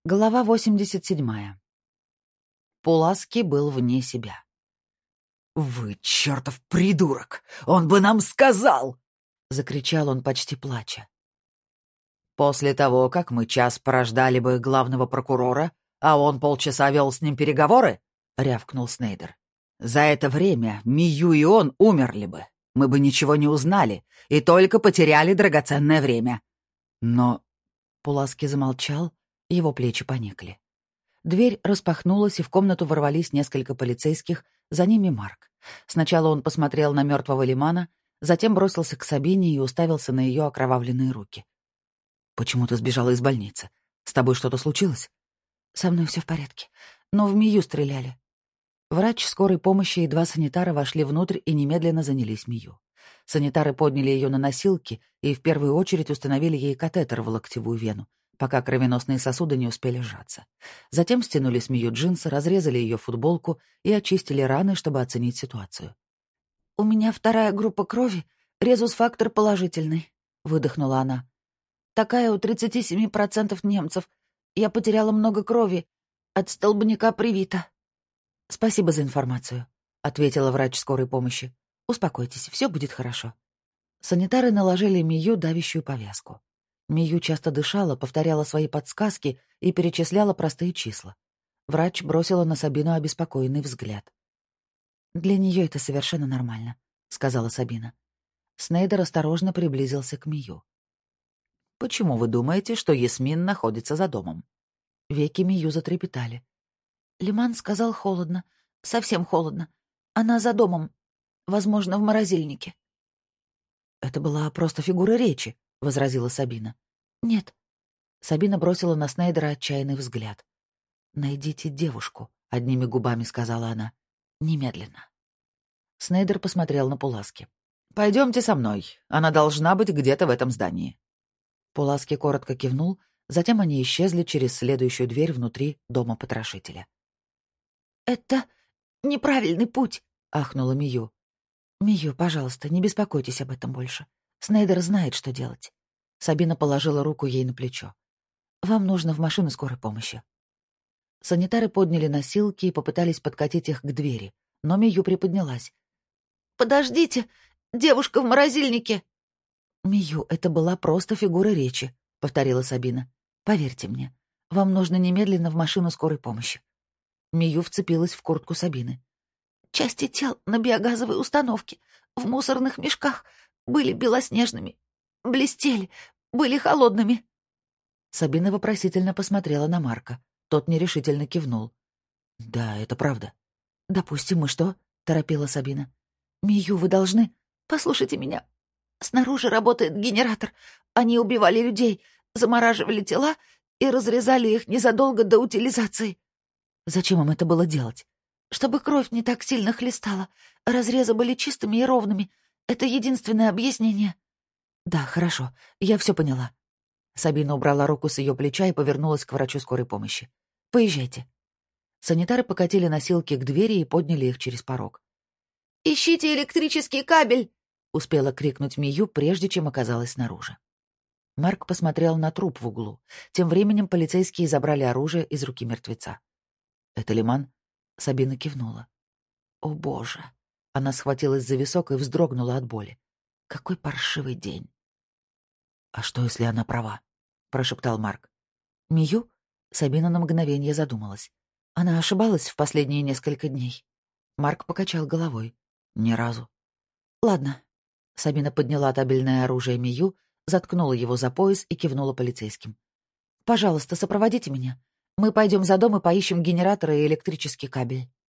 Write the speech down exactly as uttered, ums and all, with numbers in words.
Глава восемьдесят седьмая. Пуласки был вне себя. «Вы чертов придурок! Он бы нам сказал!» — закричал он, почти плача. «После того, как мы час порождали бы главного прокурора, а он полчаса вел с ним переговоры?» — рявкнул Снейдер. «За это время Мию и он умерли бы. Мы бы ничего не узнали и только потеряли драгоценное время. Но...» Пуласки замолчал, его плечи поникли. Дверь распахнулась, и в комнату ворвались несколько полицейских, за ними Марк. Сначала он посмотрел на мертвого Лимана, затем бросился к Сабине и уставился на ее окровавленные руки. «Почему ты сбежала из больницы? С тобой что-то случилось?» «Со мной все в порядке, но в Мию стреляли». Врач скорой помощи и два санитара вошли внутрь и немедленно занялись Мию. Санитары подняли ее на носилки и в первую очередь установили ей катетер в локтевую вену, пока кровеносные сосуды не успели сжаться. Затем стянули с Мию джинсы, разрезали ее футболку и очистили раны, чтобы оценить ситуацию. «У меня вторая группа крови, резус-фактор положительный», — выдохнула она. «Такая у тридцати семи процентов немцев. Я потеряла много крови. От столбняка привита». «Спасибо за информацию», — ответила врач скорой помощи. «Успокойтесь, все будет хорошо». Санитары наложили Мию давящую повязку. Мию часто дышала, повторяла свои подсказки и перечисляла простые числа. Врач бросила на Сабину обеспокоенный взгляд. «Для нее это совершенно нормально», — сказала Сабина. Снейдер осторожно приблизился к Мию. «Почему вы думаете, что Ясмин находится за домом?» Веки Мию затрепетали. «Лиман сказал холодно. Совсем холодно. Она за домом. Возможно, в морозильнике». «Это была просто фигура речи», — возразила Сабина. «Нет». Сабина бросила на Снейдера отчаянный взгляд. «Найдите девушку», — одними губами сказала она. «Немедленно». Снейдер посмотрел на Пуласки. «Пойдемте со мной. Она должна быть где-то в этом здании». Пуласки коротко кивнул, затем они исчезли через следующую дверь внутри дома потрошителя. «Это неправильный путь», — ахнула Мию. «Мию, пожалуйста, не беспокойтесь об этом больше. Снейдер знает, что делать». Сабина положила руку ей на плечо. «Вам нужно в машину скорой помощи». Санитары подняли носилки и попытались подкатить их к двери, но Мию приподнялась. «Подождите! Девушка в морозильнике!» «Мию, это была просто фигура речи», — повторила Сабина. «Поверьте мне, вам нужно немедленно в машину скорой помощи». Мию вцепилась в куртку Сабины. «Части тел на биогазовой установке, в мусорных мешках, были белоснежными, блестели, были холодными». Сабина вопросительно посмотрела на Марка. Тот нерешительно кивнул. «Да, это правда». «Допустим, и что?» — торопила Сабина. «Мию, вы должны... Послушайте меня. Снаружи работает генератор. Они убивали людей, замораживали тела и разрезали их незадолго до утилизации». «Зачем им это было делать?» «Чтобы кровь не так сильно хлестала. Разрезы были чистыми и ровными. Это единственное объяснение». «Да, хорошо. Я все поняла». Сабина убрала руку с ее плеча и повернулась к врачу скорой помощи. «Поезжайте». Санитары покатили носилки к двери и подняли их через порог. «Ищите электрический кабель!» — успела крикнуть Мию, прежде чем оказалась снаружи. Марк посмотрел на труп в углу. Тем временем полицейские забрали оружие из руки мертвеца. «Это Лиман?» — Сабина кивнула. «О, боже!» Она схватилась за висок и вздрогнула от боли. «Какой паршивый день!» «А что, если она права?» — прошептал Марк. «Мию?» — Сабина на мгновение задумалась. «Она ошибалась в последние несколько дней?» Марк покачал головой. «Ни разу». «Ладно». Сабина подняла табельное оружие Мию, заткнула его за пояс и кивнула полицейским. «Пожалуйста, сопроводите меня. Мы пойдем за дом и поищем генератор и электрический кабель».